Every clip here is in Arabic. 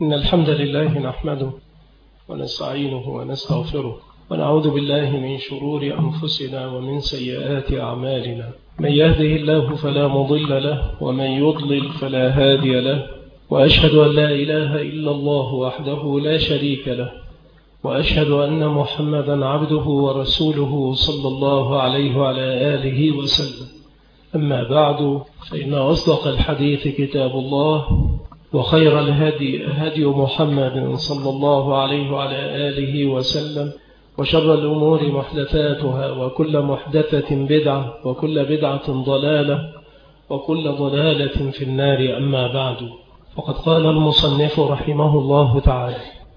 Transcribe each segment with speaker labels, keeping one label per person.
Speaker 1: إن الحمد لله نحمده ونستعينه ونستغفره ونعوذ بالله من شرور أنفسنا ومن سيئات أعمالنا. من يهده الله فلا مضل له ومن يضلل فلا هادي له، وأشهد أن لا إله إلا الله وحده لا شريك له، وأشهد أن محمدا عبده ورسوله صلى الله عليه وعلى آله وسلم. أما بعد، فإن أصدق الحديث كتاب الله، وخير الهدي هدي محمد صلى الله عليه وعلى آله وسلم، وشر الأمور محدثاتها، وكل محدثة بدعة، وكل بدعة ضلالة، وكل ضلالة في النار. أما بعد، فقد قال المصنف رحمه الله تعالى: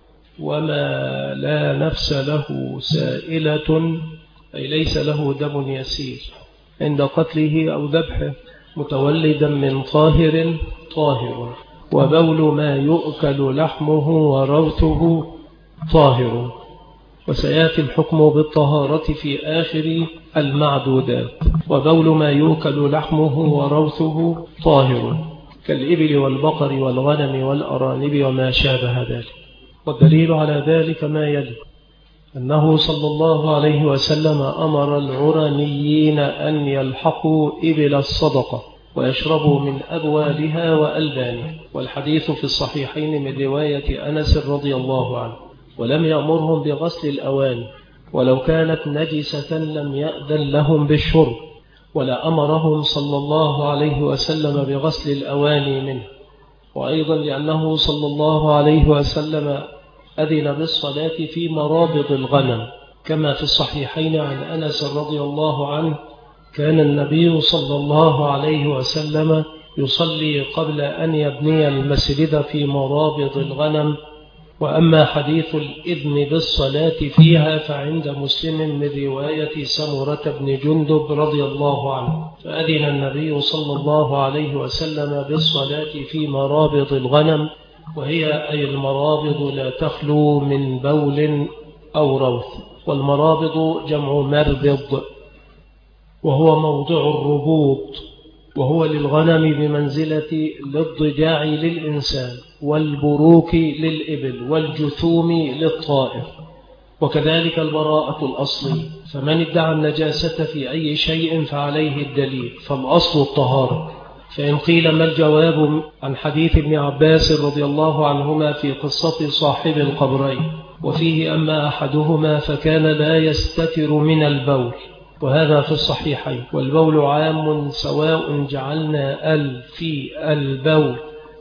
Speaker 1: وما لا نفس له سائلة، أي ليس له دم يسيل عند قتله أو ذبحه متولدا من طاهر طاهر، وبول ما يؤكل لحمه وروثه طاهر. وسيأتي الحكم بالطهارة في آخر المعدودات. وبول ما يؤكل لحمه وروثه طاهر كالإبل والبقر والغنم والأرانب وما شابه ذلك. والدليل على ذلك ما يلي: أنه صلى الله عليه وسلم أمر العرنيين أن يلحقوا إبل الصدقة ويشربوا من أبوالها وألبانها، والحديث في الصحيحين من رواية أنس رضي الله عنه. ولم يأمرهم بغسل الأواني، ولو كانت نجسة لم يأذن لهم بالشرب، ولا أمرهم صلى الله عليه وسلم بغسل الأواني منه. وأيضا لأنه صلى الله عليه وسلم أذن بالصلاة في مرابض الغنم، كما في الصحيحين عن أنس رضي الله عنه: كان النبي صلى الله عليه وسلم يصلي قبل أن يبني المسجد في مرابض الغنم. وأما حديث الإذن بالصلاة فيها فعند مسلم من رواية سمرة بن جندب رضي الله عنه، فأذن النبي صلى الله عليه وسلم بالصلاة في مرابض الغنم، وهي أي المرابض لا تخلو من بول أو روث. والمرابض جمع مربض، وهو موضع الربوط، وهو للغنم بمنزلة الاضجاع للإنسان، والبروك للإبل، والجثوم للطائر. وكذلك البراءة الأصلي، فمن ادعى النجاسة في أي شيء فعليه الدليل، فالأصل الطهارة. فإن قيل ما الجواب عن حديث ابن عباس رضي الله عنهما في قصة صاحب القبرين، وفيه أما أحدهما فكان لا يستتر من البول، وهذا في الصحيحين. والبول عام سواء جعلنا في البول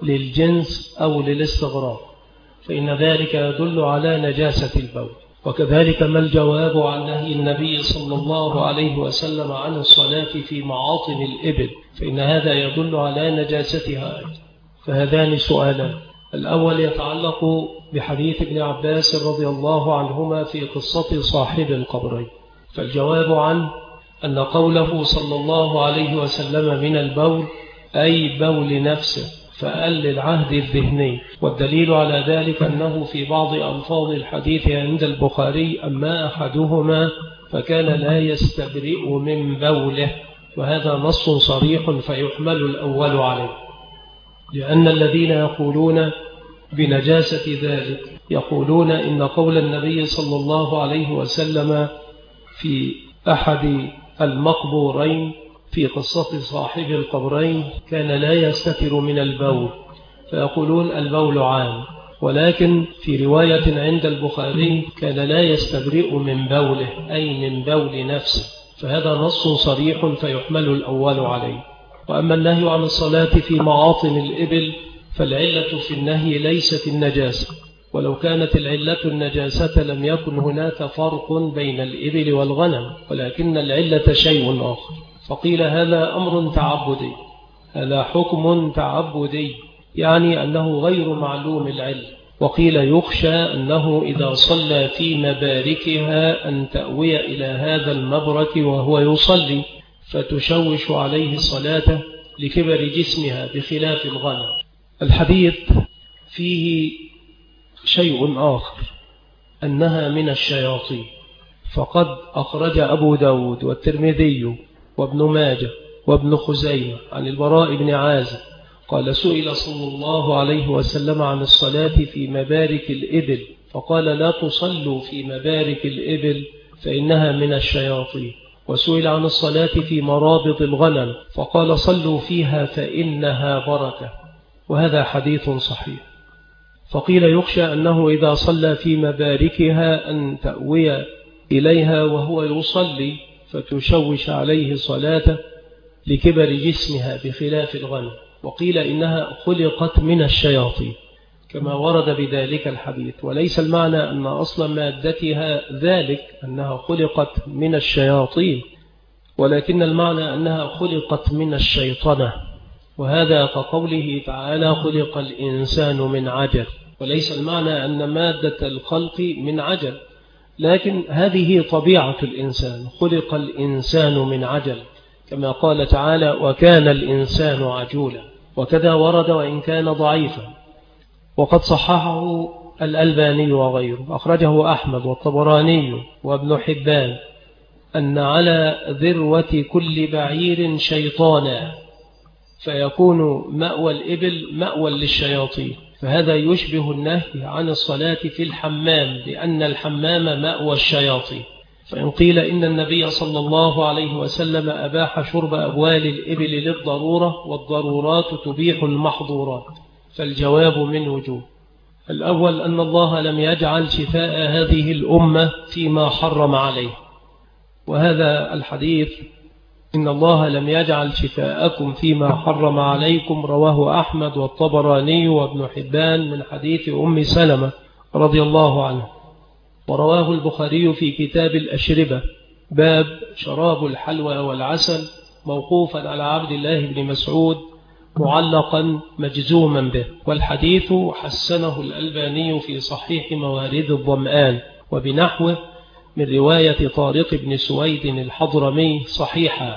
Speaker 1: للجنس أو للاستغراق، فإن ذلك يدل على نجاسة البول. وكذلك ما الجواب عن نهي النبي صلى الله عليه وسلم عن الصلاة في معاطن الإبل، فإن هذا يدل على نجاستها أيضا. فهذان سؤالان: الأول يتعلق بحديث ابن عباس رضي الله عنهما في قصة صاحب القبرين، فالجواب عنه أن قوله صلى الله عليه وسلم من البول أي بول نفسه، فقال للعهد الذهني. والدليل على ذلك أنه في بعض ألفاظ الحديث عند البخاري: أما أحدهما فكان لا يستبرئ من بوله، وهذا نص صريح فيحمل الأول عليه، لأن الذين يقولون بنجاسة ذلك يقولون إن قول النبي صلى الله عليه وسلم في أحد المقبورين في قصة صاحب القبرين كان لا يستتر من البول، فيقولون البول عام. ولكن في رواية عند البخاري كان لا يستبرئ من بوله أي من بول نفسه، فهذا نص صريح فيحمل الأول عليه. وأما النهي عن الصلاة في معاطن الإبل فالعلة في النهي ليست النجاسة، ولو كانت العلة النجاسة لم يكن هناك فرق بين الإبل والغنم، ولكن العلة شيء آخر. فقيل هذا أمر تعبدي، هذا حكم تعبدي، يعني أنه غير معلوم العلة. وقيل يخشى أنه إذا صلى في مباركها أن تأوي إلى هذا المبرك وهو يصلي فتشوش عليه الصلاة لكبر جسمها بخلاف الغنم. الحديث فيه شيء آخر، أنها من الشياطين، فقد أخرج أبو داود والترمذي وابن ماجه وابن خزيمة عن البراء بن عازب قال سئل صلى الله عليه وسلم عن الصلاة في مبارك الإبل فقال لا تصلوا في مبارك الإبل فإنها من الشياطين. وسئل عن الصلاة في مرابض الغنم فقال صلوا فيها فإنها بركة، وهذا حديث صحيح. فقيل يخشى أنه إذا صلى في مباركها أن تأوي إليها وهو يصلي فتشوش عليه صلاته لكبر جسمها بخلاف الغنم. وقيل إنها خلقت من الشياطين كما ورد بذلك الحديث، وليس المعنى أن أصل مادتها ذلك أنها خلقت من الشياطين، ولكن المعنى أنها خلقت من الشيطنة، وهذا كقوله تعالى خلق الإنسان من عجل، وليس المعنى أن مادة الخلق من عجل، لكن هذه طبيعة الإنسان، خلق الإنسان من عجل كما قال تعالى وكان الإنسان عجولا. وكذا ورد وإن كان ضعيفا، وقد صححه الألباني وغيره، أخرجه أحمد والطبراني وابن حبان، أن على ذروة كل بعير شيطانا فيكون مأوى الإبل مأوى للشياطين، فهذا يشبه النهي عن الصلاة في الحمام، لأن الحمام مأوى الشياطين. فإن قيل إن النبي صلى الله عليه وسلم أباح شرب أبوال الإبل للضرورة، والضرورات تبيح المحظورات، فالجواب من وجوه. الأول أن الله لم يجعل شفاء هذه الأمة فيما حرم عليه، وهذا الحديث إن الله لم يجعل شفاءكم فيما حرم عليكم رواه أحمد والطبراني وابن حبان من حديث أم سلمة رضي الله عنه، ورواه البخاري في كتاب الأشربة باب شراب الحلوى والعسل موقوفا على عبد الله بن مسعود معلقا مجزوما به، والحديث حسنه الألباني في صحيح موارد الظمآن وبنحوه من رواية طارق بن سويد الحضرمي صحيحا.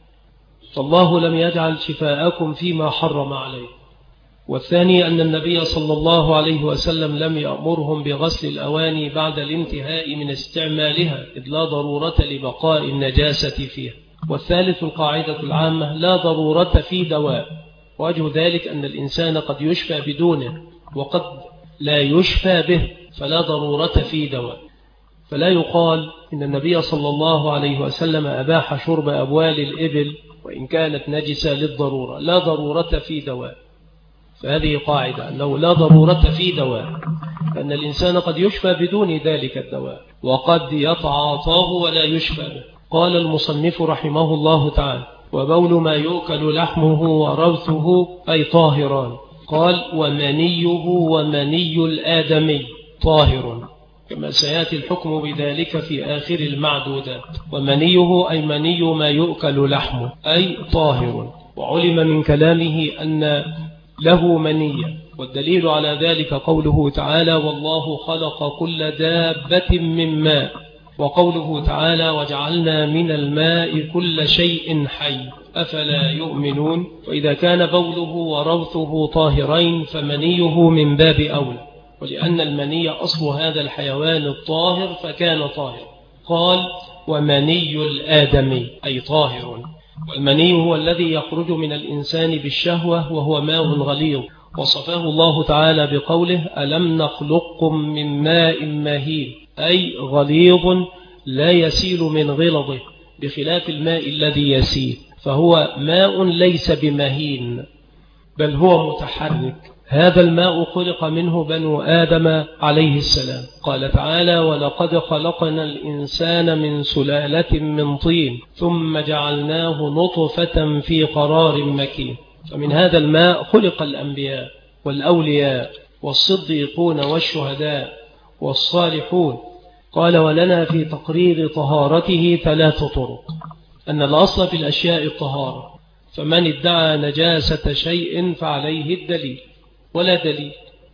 Speaker 1: فالله لم يجعل شفاءكم فيما حرم عليه. والثاني أن النبي صلى الله عليه وسلم لم يأمرهم بغسل الأواني بعد الانتهاء من استعمالها، إذ لا ضرورة لبقاء النجاسة فيها. والثالث القاعدة العامة لا ضرورة في دواء، وجه ذلك أن الإنسان قد يشفى بدونه وقد لا يشفى به، فلا ضرورة في دواء. فلا يقال إن النبي صلى الله عليه وسلم أباح شرب أبوال الإبل وإن كانت نجسة للضرورة، لا ضرورة في دواء. فهذه قاعدة أنه لا ضرورة في دواء، أن الإنسان قد يشفى بدون ذلك الدواء وقد يتعاطاه ولا يشفى به. قال المصنف رحمه الله تعالى وبول ما يؤكل لحمه وروثه أي طاهران. قال ومنيه ومني الآدمي طاهر، كما سيأتي الحكم بذلك في آخر المعدودات. ومنيه أي مني ما يؤكل لحمه أي طاهر، وعلم من كلامه أن له منية، والدليل على ذلك قوله تعالى والله خلق كل دابة من ماء، وقوله تعالى وجعلنا من الماء كل شيء حي أفلا يؤمنون. وإذا كان بوله وروثه طاهرين فمنيه من باب أولى، ولأن المني أصل هذا الحيوان الطاهر فكان طاهر. قال ومني الآدمي أي طاهر، والمني هو الذي يخرج من الإنسان بالشهوة وهو ماء غليظ، وصفاه الله تعالى بقوله ألم نخلقكم من ماء مهين أي غليظ لا يسيل من غلظه، بخلاف الماء الذي يسيل، فهو ماء ليس بمهين بل هو متحرك. هذا الماء خلق منه بنو آدم عليه السلام. قال تعالى ولقد خلقنا الإنسان من سلالة من طين ثم جعلناه نطفة في قرار مكين. فمن هذا الماء خلق الأنبياء والأولياء والصديقون والشهداء والصالحون. قال ولنا في تقرير طهارته 3 طرق. أن الأصل في الأشياء الطهارة، فمن ادعى نجاسة شيء فعليه الدليل ولا دليل.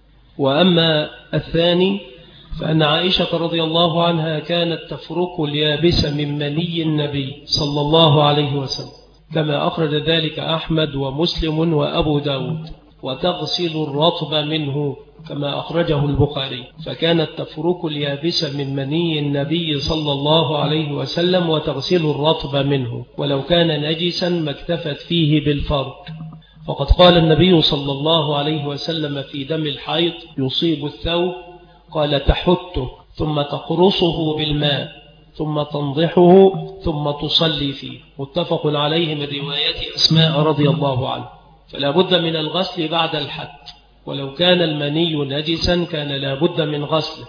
Speaker 1: وأما الثاني فأن عائشة رضي الله عنها كانت تفرك اليابس من مني النبي صلى الله عليه وسلم، كما أخرج ذلك أحمد ومسلم وأبو داود، وتغسل الرطب منه كما أخرجه البخاري، فكانت تفرك اليابس من مني النبي صلى الله عليه وسلم وتغسل الرطب منه، ولو كان نجسا ما اكتفت فيه بالفرك. وقد قال النبي صلى الله عليه وسلم في دم الحيض يصيب الثوب، قال تحته ثم تقرصه بالماء ثم تنضحه ثم تصلي فيه. متفق عليه من رواية أسماء رضي الله عنها. فلا بد من الغسل بعد الحد، ولو كان المني نجسا كان لا بد من غسله،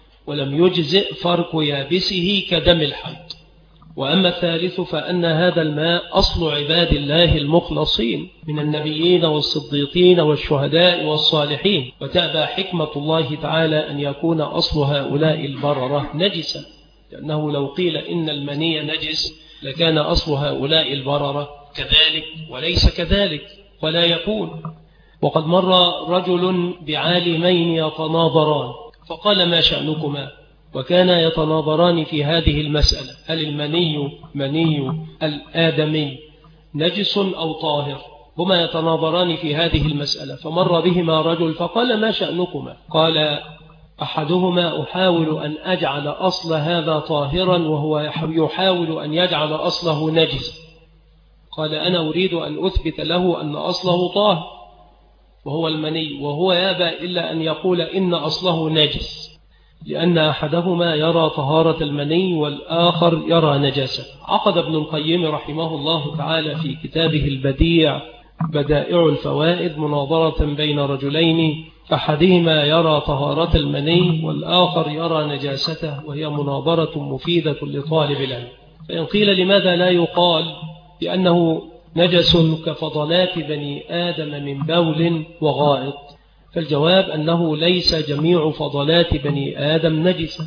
Speaker 1: ولم يجزئ فرك يابسه كدم الحيض. وأما الثالث فأن هذا الماء أصل عباد الله المخلصين من النبيين والصديقين والشهداء والصالحين، وتأبى حكمة الله تعالى أن يكون أصل هؤلاء البررة نجسا، لأنه لو قيل إن المني نجس لكان أصل هؤلاء البررة كذلك، وليس كذلك ولا يكون. وقد مر رجل بعالمين يتناظران فقال ما شأنكما؟ وكان يتناظران في هذه المسألة، هل المني مني الآدمي نجس أو طاهر؟ هما يتناظران في هذه المسألة، فمر بهما رجل فقال ما شأنكما؟ قال أحدهما أحاول أن أجعل أصل هذا طاهرا وهو يحاول أن يجعل أصله نجس. قال أنا أريد أن أثبت له أن أصله طاهر وهو المني، وهو يابى إلا أن يقول إن أصله نجس، لأن أحدهما يرى طهارة المني والآخر يرى نجاسة. عقد ابن القيم رحمه الله تعالى في كتابه البديع بدائع الفوائد مناظرة بين رجلين، أحدهما يرى طهارة المني والآخر يرى نجاسته، وهي مناظرة مفيدة لطالب العلم. فإن قيل لماذا لا يقال بأنه نجس كفضلات بني آدم من بول وغائط؟ فالجواب أنه ليس جميع فضلات بني آدم نجسا،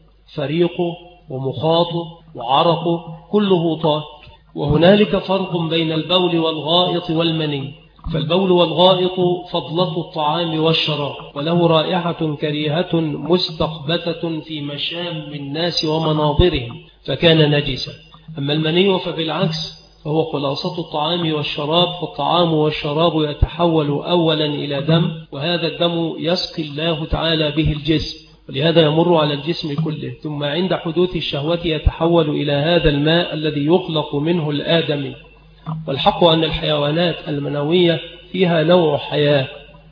Speaker 1: فريقه ومخاطه وعرقه كله طاهر. وهنالك فرق بين البول والغائط والمني، فالبول والغائط فضلة الطعام والشراب، وله رائحة كريهة مستقبتة في مشام الناس ومناظرهم فكان نجسا. أما المني فبالعكس فهو خلاصة الطعام والشراب، فالطعام والشراب يتحول أولا إلى دم، وهذا الدم يسقي الله تعالى به الجسم، ولهذا يمر على الجسم كله، ثم عند حدوث الشهوة يتحول إلى هذا الماء الذي يخلق منه الآدمي. والحق أن الحيوانات المنوية فيها نوع حياة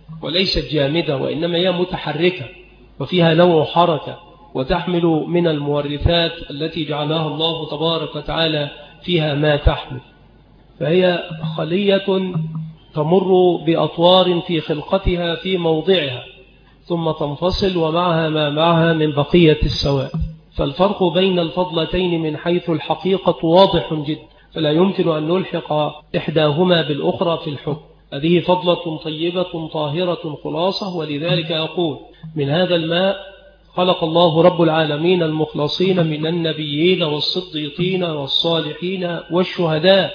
Speaker 1: وليست جامدة، وإنما هي متحركة وفيها نوع حركة، وتحمل من المورثات التي جعلها الله تبارك وتعالى فيها ما تحمل. فهي خلية تمر بأطوار في خلقتها في موضعها ثم تنفصل، ومعها ما معها من بقية السوائل. فالفرق بين الفضلتين من حيث الحقيقة واضح جدا، فلا يمكن أن نلحق إحداهما بالأخرى في الحكم. هذه فضلة طيبة طاهرة خلاصة، ولذلك يقول من هذا الماء خلق الله رب العالمين المخلصين من النبيين والصديقين والصالحين والشهداء،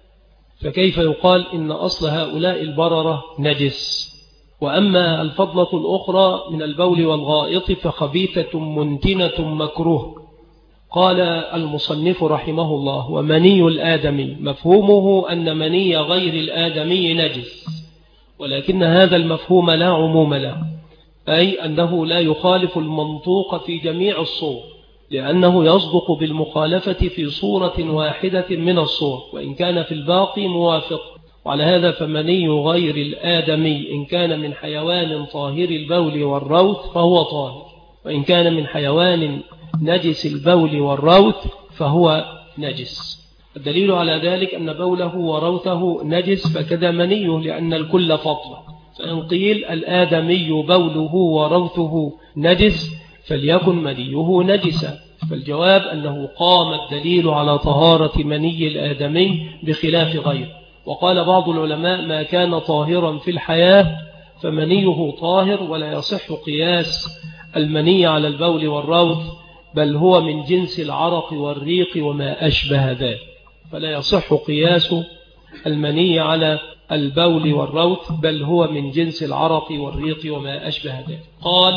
Speaker 1: فكيف يقال إن أصل هؤلاء البررة نجس؟ وأما الفضلة الأخرى من البول والغائط فخبيثة منتنة مكروه. قال المصنف رحمه الله ومني الآدمي مفهومه أن مني غير الآدمي نجس، ولكن هذا المفهوم لا عموم له، أي أنه لا يخالف المنطوق في جميع الصور، لأنه يصدق بالمخالفة في صورة واحدة من الصور وإن كان في الباقي موافق. وعلى هذا فمني غير الآدمي إن كان من حيوان طاهر البول والروث فهو طاهر، وإن كان من حيوان نجس البول والروث فهو نجس. الدليل على ذلك أن بوله وروثه نجس فكذا منيه، لأن الكل فضل. فإن قيل الآدمي بوله وروثه نجس فليكن منيه نجسا، فالجواب أنه قام الدليل على طهارة مني الآدمي بخلاف غيره. وقال بعض العلماء ما كان طاهرا في الحياة فمنيه طاهر، ولا يصح قياس المني على البول والروث، بل هو من جنس العرق والريق وما أشبه ذلك، فلا يصح قياس المني على البول والروث، بل هو من جنس العرق والريق وما أشبه ذلك. قال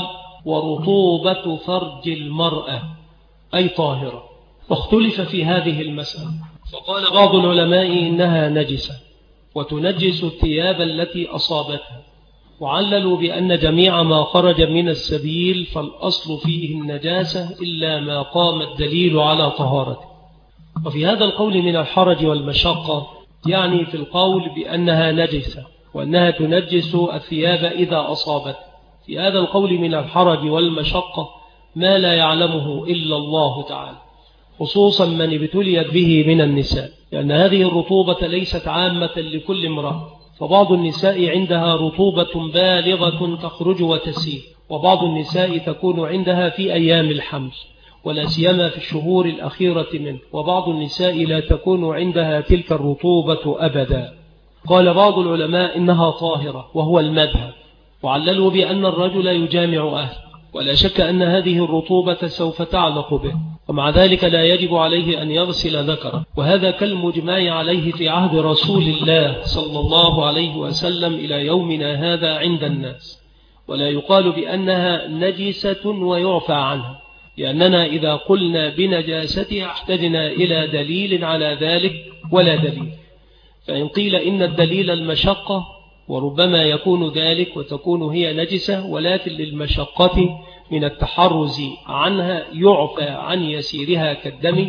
Speaker 1: ورطوبة فرج المرأة أي طاهرة، فاختلف في هذه المسألة، فقال بعض العلماء إنها نجسة وتنجس الثياب التي أصابتها، وعللوا بأن جميع ما خرج من السبيل فالأصل فيه النجاسة إلا ما قام الدليل على طهارته. وفي هذا القول من الحرج والمشقة، يعني في القول بأنها نجسة وأنها تنجس الثياب إذا أصابت. في هذا القول من الحرج والمشقة ما لا يعلمه إلا الله تعالى، خصوصا من ابتليت به من النساء، لأن هذه الرطوبة ليست عامة لكل امرأة، فبعض النساء عندها رطوبة بالغة تخرج وتسيل، وبعض النساء تكون عندها في أيام الحمل ولا سيما في الشهور الأخيرة منه، وبعض النساء لا تكون عندها تلك الرطوبة أبدا. قال بعض العلماء إنها طاهرة وهو المذهب، وعللوا بأن الرجل يجامع أهله، ولا شك أن هذه الرطوبة سوف تعلق به، ومع ذلك لا يجب عليه أن يغسل ذكره، وهذا كالمجمع عليه في عهد رسول الله صلى الله عليه وسلم إلى يومنا هذا عند الناس، ولا يقال بأنها نجسة ويعفى عنها، لأننا إذا قلنا بنجاستها احتجنا إلى دليل على ذلك ولا دليل. فإن قيل إن الدليل المشقة، وربما يكون ذلك وتكون هي نجسة، ولكن للمشقة من التحرز عنها يعفى عن يسيرها كالدم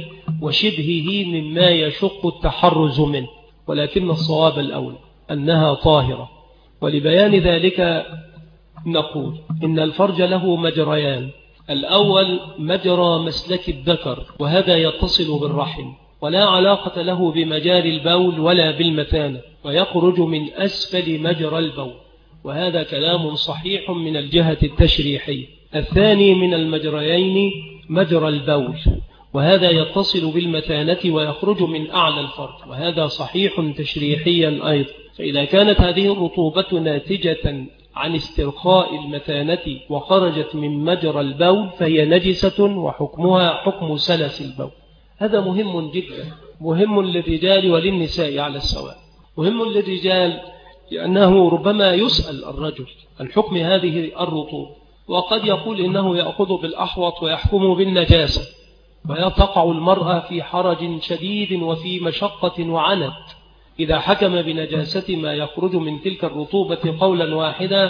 Speaker 1: وشبهه مما يشق التحرز منه، ولكن الصواب الأول أنها طاهرة. ولبيان ذلك نقول إن الفرج له مجريان: الأول مجرى مسلك الذكر، وهذا يتصل بالرحم ولا علاقة له بمجاري البول ولا بالمثانة، ويخرج من أسفل مجرى البول، وهذا كلام صحيح من الجهة التشريحية. الثاني من المجريين مجرى البول، وهذا يتصل بالمثانة ويخرج من أعلى الفرج، وهذا صحيح تشريحيا أيضا. فإذا كانت هذه الرطوبة ناتجة عن استرخاء المثانة وخرجت من مجرى البول فهي نجسة، وحكمها حكم سلس البول. هذا مهم جدا، مهم للرجال وللنساء على السواء. مهم للرجال لأنه ربما يسأل الرجل عن حكم هذه الرطوبة، وقد يقول إنه يأخذ بالأحوط ويحكم بالنجاسة، ويتقع المرأة في حرج شديد وفي مشقة وعنت إذا حكم بنجاسة ما يخرج من تلك الرطوبة قولا واحدا،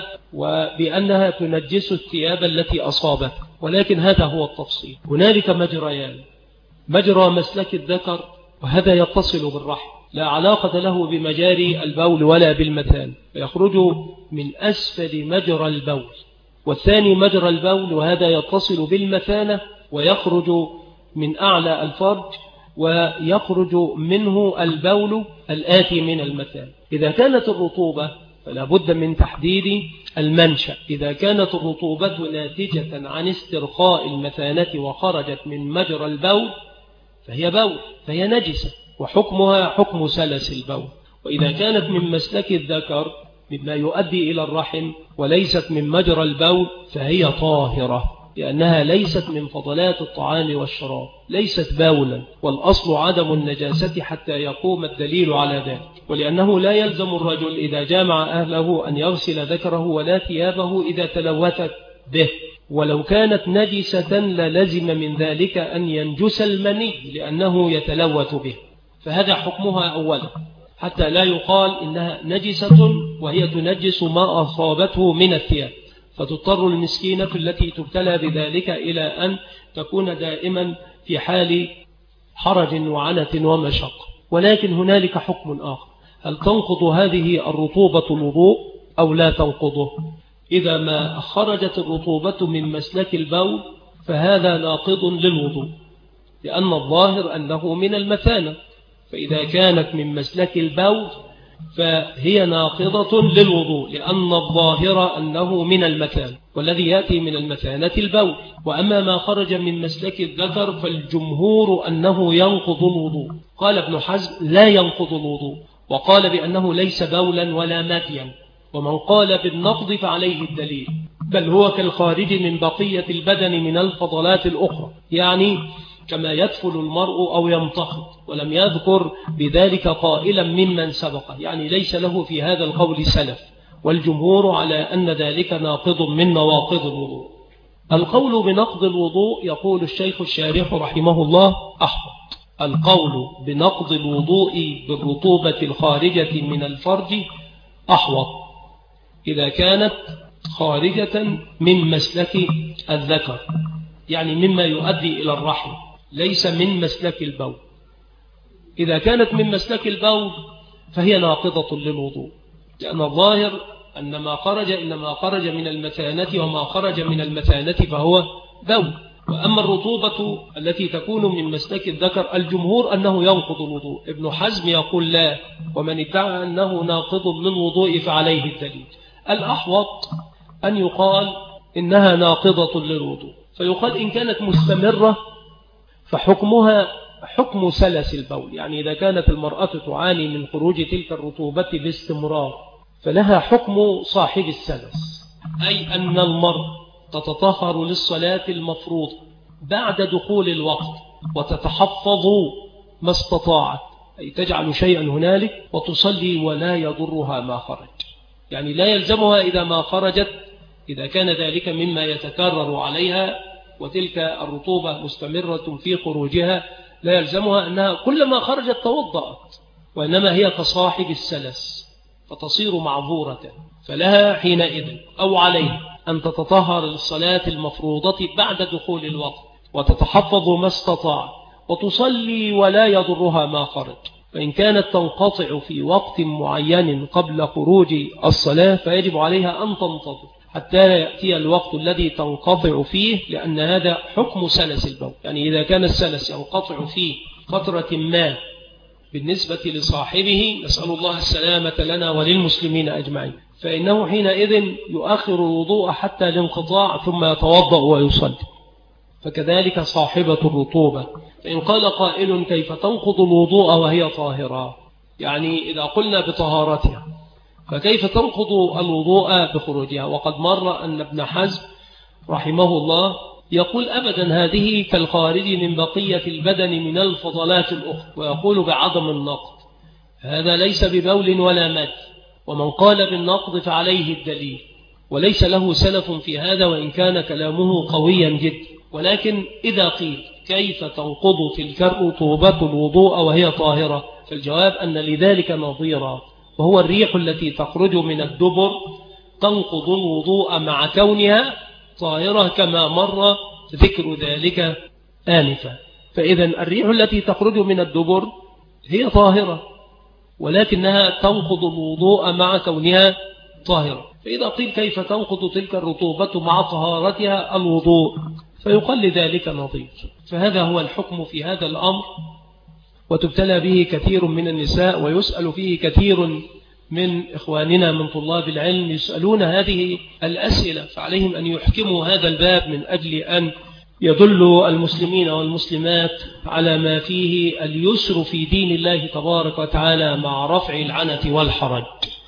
Speaker 1: وبأنها تنجس الثياب التي أصابت. ولكن هذا هو التفصيل. هنالك مجريان: مجرى مسلك الذكر، وهذا يتصل بالرحم لا علاقة له بمجاري البول ولا بالمثانة، ويخرج من أسفل مجرى البول. والثاني مجرى البول، وهذا يتصل بالمثانة ويخرج من أعلى الفرج، ويخرج منه البول الآتي من المثانة. إذا كانت الرطوبة فلا بد من تحديد المنشأ. إذا كانت الرطوبة ناتجة عن استرخاء المثانة وخرجت من مجرى البول فهي بول، فهي نجسة، وحكمها حكم سلس البول. وإذا كانت من مسلك الذكر مما يؤدي إلى الرحم وليست من مجرى البول فهي طاهرة، لأنها ليست من فضلات الطعام والشراب، ليست باولا، والأصل عدم النجاسة حتى يقوم الدليل على ذلك. ولأنه لا يلزم الرجل إذا جامع أهله أن يغسل ذكره ولا ثيابه إذا تلوثت به، ولو كانت نجسة للزم من ذلك أن ينجس المني لأنه يتلوث به. فهذا حكمها أولا، حتى لا يقال إنها نجسة وهي تنجس ما أصابته من الثياب، فتضطر المسكينة التي تبتلى بذلك إلى أن تكون دائما في حال حرج وعنة ومشقة. ولكن هنالك حكم آخر: هل تنقض هذه الرطوبة الوضوء أو لا تنقضه؟ إذا ما خرجت الرطوبة من مسلك البول فهذا ناقض للوضوء، لأن الظاهر أنه من المثانة، فإذا كانت من مسلك البول فهي ناقضة للوضوء، لأن الظاهر أنه من المثانة، والذي يأتي من المثانة البول. وأما ما خرج من مسلك الذكر فالجمهور أنه ينقض الوضوء. قال ابن حزم لا ينقض الوضوء، وقال بأنه ليس بولا ولا مديا، ومن قال بالنقض فعليه الدليل، بل هو كالخارج من بقية البدن من الفضلات الأخرى، يعني كما يدفل المرء أو يمتخط، ولم يذكر بذلك قائلا ممن سبقه، يعني ليس له في هذا القول سلف، والجمهور على أن ذلك ناقض من نواقض الوضوء. القول بنقض الوضوء يقول الشيخ الشارح رحمه الله أحوط. القول بنقض الوضوء بالرطوبة الخارجة من الفرج أحوط إذا كانت خارجة من مسلك الذكر، يعني مما يؤدي إلى الرحم، ليس من مسلك البول. إذا كانت من مسلك البول فهي ناقضة للوضوء، لأن الظاهر أن ما خرج إنما خرج من المثانة، وما خرج من المثانة فهو بول. وأما الرطوبة التي تكون من مسلك الذكر الجمهور أنه ينقض الوضوء. ابن حزم يقول لا، ومن ادعى أنه ناقض للوضوء فعليه الدليل. الأحوط أن يقال إنها ناقضة للوضوء، فيقال إن كانت مستمرة فحكمها حكم سلس البول. يعني إذا كانت المرأة تعاني من خروج تلك الرطوبة باستمرار فلها حكم صاحب السلس، أي أن المرأة تتطهر للصلاة المفروضة بعد دخول الوقت وتتحفظ ما استطاعت، أي تجعل شيئا هنالك وتصلي ولا يضرها ما خرج. يعني لا يلزمها إذا ما خرجت، إذا كان ذلك مما يتكرر عليها وتلك الرطوبة مستمرة في خروجها، لا يلزمها أنها كلما خرجت توضأت، وإنما هي كصاحب السلس فتصير معذورة، فلها حينئذ أو عليه أن تتطهر للصلاة المفروضة بعد دخول الوقت وتتحفظ ما استطاع وتصلي ولا يضرها ما خرج. فإن كانت تنقطع في وقت معين قبل خروج الصلاة فيجب عليها أن تنتظر حتى يأتي الوقت الذي تنقطع فيه، لأن هذا حكم سلس البول. يعني إذا كان السلس ينقطع في فترة ما بالنسبة لصاحبه، نسأل الله السلامة لنا وللمسلمين أجمعين، فإنه حينئذ يؤخر الوضوء حتى الانقطاع ثم يتوضأ ويصلي. فكذلك صاحبة الرطوبة، فإن قال قائل كيف تنقض الوضوء وهي طاهرة؟ يعني إذا قلنا بطهارتها فكيف تنقض الوضوء بخروجها؟ وقد مر أن ابن حزم رحمه الله يقول أبدا هذه كالخارج من بقية البدن من الفضلات الأخرى، ويقول بعدم النقض. هذا ليس ببول ولا مد، ومن قال بالنقض فعليه الدليل، وليس له سلف في هذا وإن كان كلامه قويا جدا. ولكن إذا قيل كيف تنقض تلك الرطوبة الوضوء وهي طاهرة، فالجواب أن لذلك نظيرا، وهو الريح التي تخرج من الدبر تنقض الوضوء مع كونها طاهرة كما مر ذكر ذلك آنفا. فإذا الريح التي تخرج من الدبر هي طاهرة ولكنها تنقض الوضوء مع كونها طاهرة. فإذا قيل كيف تنقض تلك الرطوبة مع طهارتها الوضوء، فيقال لذلك نظير. فهذا هو الحكم في هذا الأمر، وتبتلى به كثير من النساء، ويسأل فيه كثير من إخواننا من طلاب العلم، يسألون هذه الأسئلة، فعليهم أن يحكموا هذا الباب من أجل أن يدل المسلمين والمسلمات على ما فيه اليسر في دين الله تبارك وتعالى مع رفع العنة والحرج.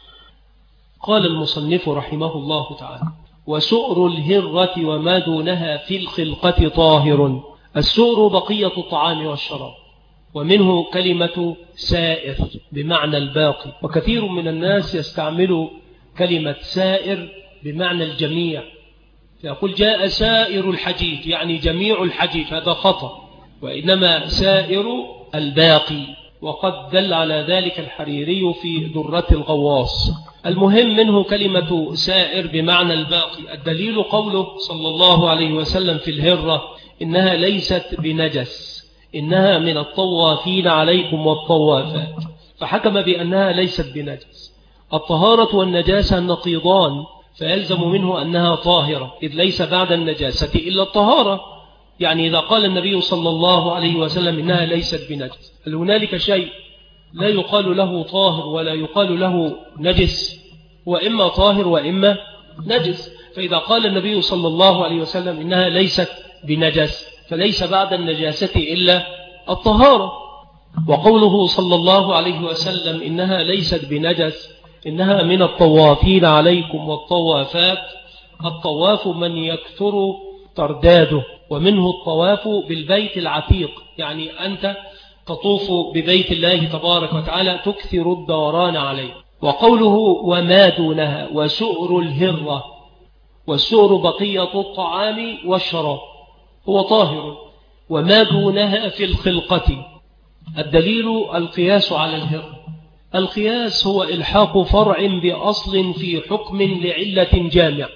Speaker 1: قال المصنف رحمه الله تعالى: وسؤر الهرة وما دونها في الخلقة طاهر. السؤر بقية الطعام والشراب، ومنه كلمة سائر بمعنى الباقي، وكثير من الناس يستعمل كلمة سائر بمعنى الجميع، فيقول جاء سائر الحجيج يعني جميع الحجيج، هذا خطأ، وإنما سائر الباقي، وقد دل على ذلك الحريري في درة الغواص. المهم منه كلمة سائر بمعنى الباقي. الدليل قوله صلى الله عليه وسلم في الهرة: إنها ليست بنجس، إنها من الطوافين عليكم والطوافات، فحكم بأنها ليست بنجس. الطهارة والنجاسة النقيضان، فيلزم منه أنها طاهرة، إذ ليس بعد النجاسة إلا الطهارة. يعني إذا قال النبي صلى الله عليه وسلم إنها ليست بنجس، هل هنالك شيء لا يقال له طاهر ولا يقال له نجس؟ وإما طاهر وإما نجس. فإذا قال النبي صلى الله عليه وسلم إنها ليست بنجس، فليس بعد النجاسة إلا الطهارة. وقوله صلى الله عليه وسلم إنها ليست بنجس، إنها من الطوافين عليكم والطوافات. الطواف من يكثر ترداده، ومنه الطواف بالبيت العتيق، يعني أنت تطوف ببيت الله تبارك وتعالى تكثر الدوران عليه. وقوله وما دونها وسؤر الهرة، والسؤر بقية الطعام والشراب هو طاهر، وما دونها في الخلقة. الدليل القياس على الهرة. القياس هو إلحاق فرع بأصل في حكم لعلة جامع.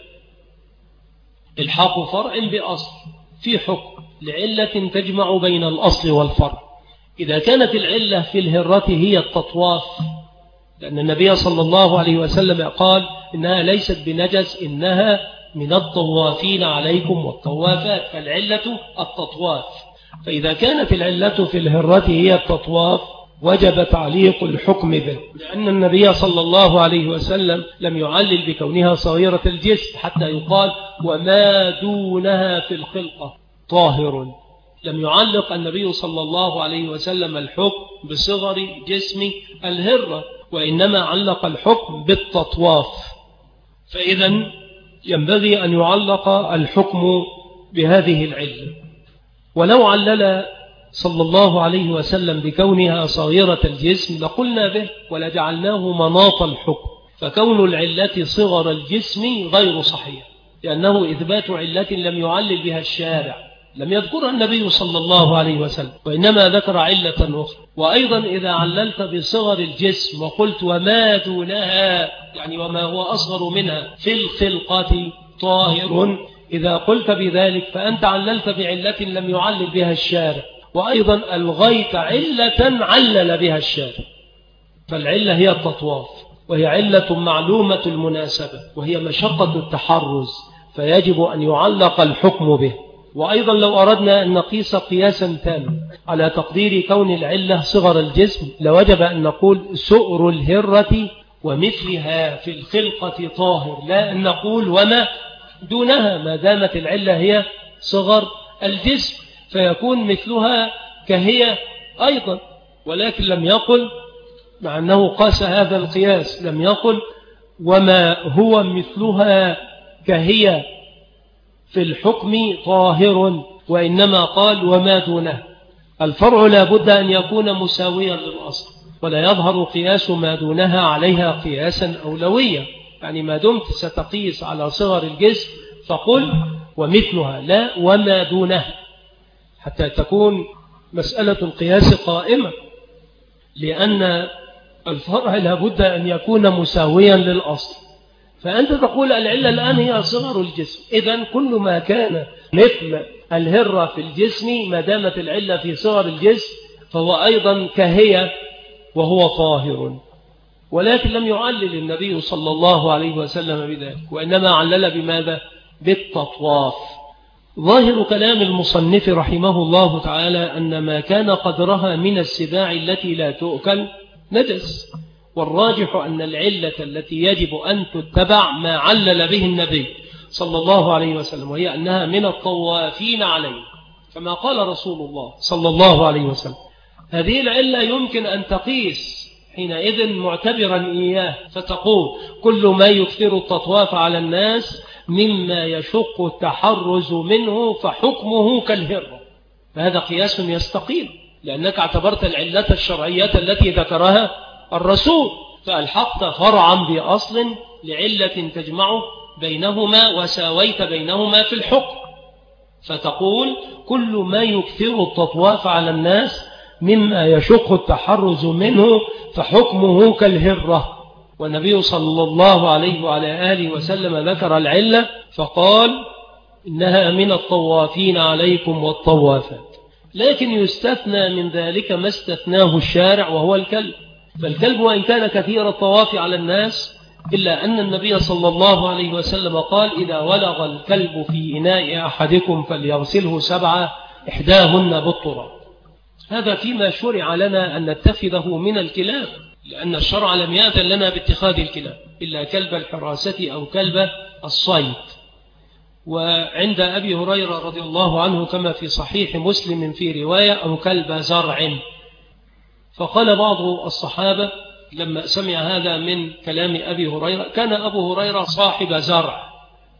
Speaker 1: إلحاق فرع بأصل في حكم لعلة تجمع بين الأصل والفرع. إذا كانت العلة في الهرة هي التطواف، لأن النبي صلى الله عليه وسلم قال إنها ليست بنجس، إنها من الطوافين عليكم والطوافات، فالعلة التطواف. فإذا كانت العلة في الهرة هي التطواف وجب تعليق الحكم به، لأن النبي صلى الله عليه وسلم لم يعلل بكونها صغيرة الجسم حتى يقال وما دونها في الخلقة طاهر. لم يعلق النبي صلى الله عليه وسلم الحكم بصغر جسم الهرة، وإنما علق الحكم بالتطواف. فإذا ينبغي أن يعلق الحكم بهذه العلة. ولو علل صلى الله عليه وسلم بكونها صغيرة الجسم لقلنا به ولجعلناه مناط الحكم، فكون العلة صغر الجسم غير صحيح، لأنه إثبات علة لم يعلل بها الشارع، لم يذكرها النبي صلى الله عليه وسلم، وإنما ذكر علة أخرى. وأيضا إذا عللت بصغر الجسم وقلت وما دونها، يعني وما هو أصغر منها في الخلقة طاهر، إذا قلت بذلك فأنت عللت بعلة لم يعلل بها الشارع، وأيضا ألغيت علة علل بها الشارع. فالعلة هي التطواف، وهي علة معلومة المناسبة، وهي مشقة التحرز، فيجب أن يعلق الحكم به. وأيضا لو أردنا أن نقيس قياسا تاما على تقدير كون العلة صغر الجسم لوجب أن نقول سؤر الهرة ومثلها في الخلقة طاهر، لا أن نقول وما دونها، ما دامت العلة هي صغر الجسم فيكون مثلها كهي أيضا. ولكن لم يقل، مع أنه قاس هذا القياس، لم يقل وما هو مثلها كهي في الحكم طاهر، وإنما قال وما دونه. الفرع لا بد أن يكون مساويا للأصل، ولا يظهر قياس ما دونها عليها قياسا أولويا، يعني ما دمت ستقيس على صغر الجسم فقل ومثلها، لا وما دونها، حتى تكون مسألة القياس قائمة، لأن الفرع لا بد أن يكون مساويا للأصل. فأنت تقول العلة الآن هي صغر الجسم، إذن كل ما كان مثل الهرة في الجسم ما دامت العلة في صغر الجسم فهو أيضا كهي وهو طاهر. ولكن لم يعلل النبي صلى الله عليه وسلم بذلك، وإنما علل بماذا؟ بالتطواف. ظاهر كلام المصنف رحمه الله تعالى أن ما كان قدرها من السباع التي لا تؤكل نجس، والراجح أن العلة التي يجب أن تتبع ما علل به النبي صلى الله عليه وسلم، وهي أنها من الطوافين عليه، كما قال رسول الله صلى الله عليه وسلم. هذه العلة يمكن أن تقيس حينئذ معتبرا إياه، فتقول كل ما يكثر التطواف على الناس مما يشق التحرز منه فحكمه كالهرة، فهذا قياس يستقيم، لأنك اعتبرت العلة الشرعية التي ذكرها الرسول، فألحقت فرعا بأصل لعلة تجمع بينهما وساويت بينهما في الحكم، فتقول كل ما يكثر التطواف على الناس مما يشق التحرز منه فحكمه كالهرة. والنبي صلى الله عليه وعلى آله وسلم ذكر العلة فقال إنها من الطوافين عليكم والطوافات، لكن يستثنى من ذلك ما استثناه الشارع وهو الكلب. فالكلب وإن كان كثير الطواف على الناس إلا أن النبي صلى الله عليه وسلم قال إذا ولغ الكلب في إناء أحدكم فليغسله 7 إحداهن بالتراب. هذا فيما شرع لنا أن نتخذه من الكلاب، لأن الشرع لم يأذن لنا باتخاذ الكلاب إلا كلب الحراسة أو كلب الصيد. وعند أبي هريرة رضي الله عنه كما في صحيح مسلم في رواية أو كلب زرع. فقال بعض الصحابة لما سمع هذا من كلام أبي هريرة، كان أبو هريرة صاحب زرع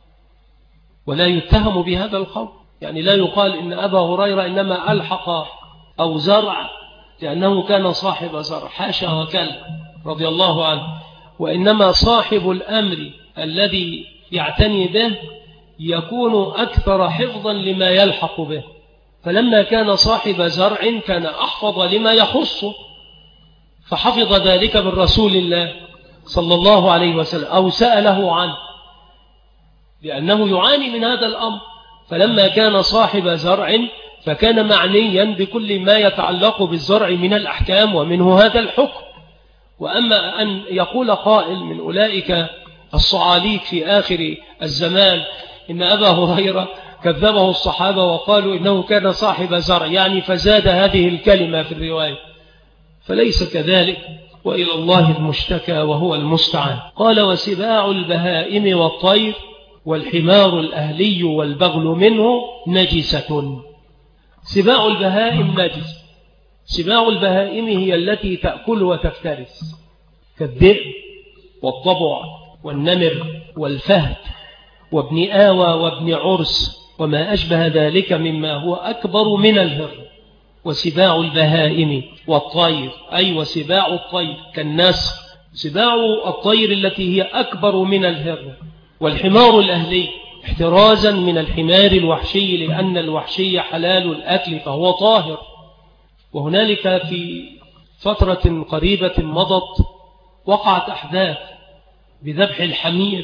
Speaker 1: ولا يتهم بهذا القول، يعني لا يقال إن أبا هريرة إنما ألحق أو زرع لأنه كان صاحب زرع، حاشا وكلا رضي الله عنه، وإنما صاحب الأمر الذي يعتني به يكون أكثر حفظا لما يلحق به، فلما كان صاحب زرع كان أحفظ لما يخصه، فحفظ ذلك من رسول الله صلى الله عليه وسلم أو سأله عنه لأنه يعاني من هذا الأمر. فلما كان صاحب زرع فكان معنيا بكل ما يتعلق بالزرع من الأحكام ومنه هذا الحكم. وأما أن يقول قائل من أولئك الصعاليك في آخر الزمان إن أبا هريرة كذبه الصحابة وقالوا إنه كان صاحب زرع، يعني فزاد هذه الكلمة في الرواية، فليس كذلك، وإلى الله المشتكى وهو المستعان. قال وسباع البهائم والطير والحمار الأهلي والبغل منه نجسة. سباع البهائم نجس. سباع البهائم هي التي تأكل وتفترس كالذئب والضبع والنمر والفهد وابن آوى وابن عرس وما أشبه ذلك مما هو أكبر من الهر. وسباع البهائم والطير أي وسباع الطير كالنسر، سباع الطير التي هي أكبر من الهر. والحمار الأهلي احترازا من الحمار الوحشي لأن الوحشي حلال الأكل فهو طاهر. وهنالك في فترة قريبة مضت وقعت أحداث بذبح الحمير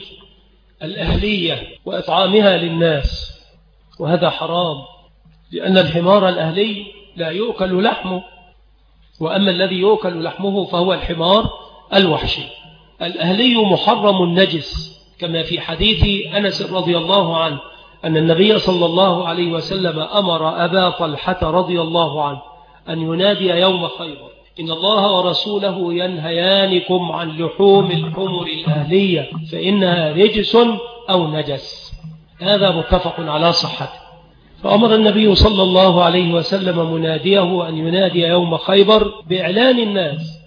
Speaker 1: الأهلية وإطعامها للناس، وهذا حرام لأن الحمار الأهلي لا يؤكل لحمه، وأما الذي يؤكل لحمه فهو الحمار الوحشي. الأهلي محرم النجس كما في حديث أنس رضي الله عنه أن النبي صلى الله عليه وسلم أمر أبا طلحة رضي الله عنه أن ينادي يوم خيبر إن الله ورسوله ينهيانكم عن لحوم الحمر الأهلية فإنها رجس أو نجس. هذا متفق على صحته. فأمر النبي صلى الله عليه وسلم مناديه أن ينادي يوم خيبر بإعلان الناس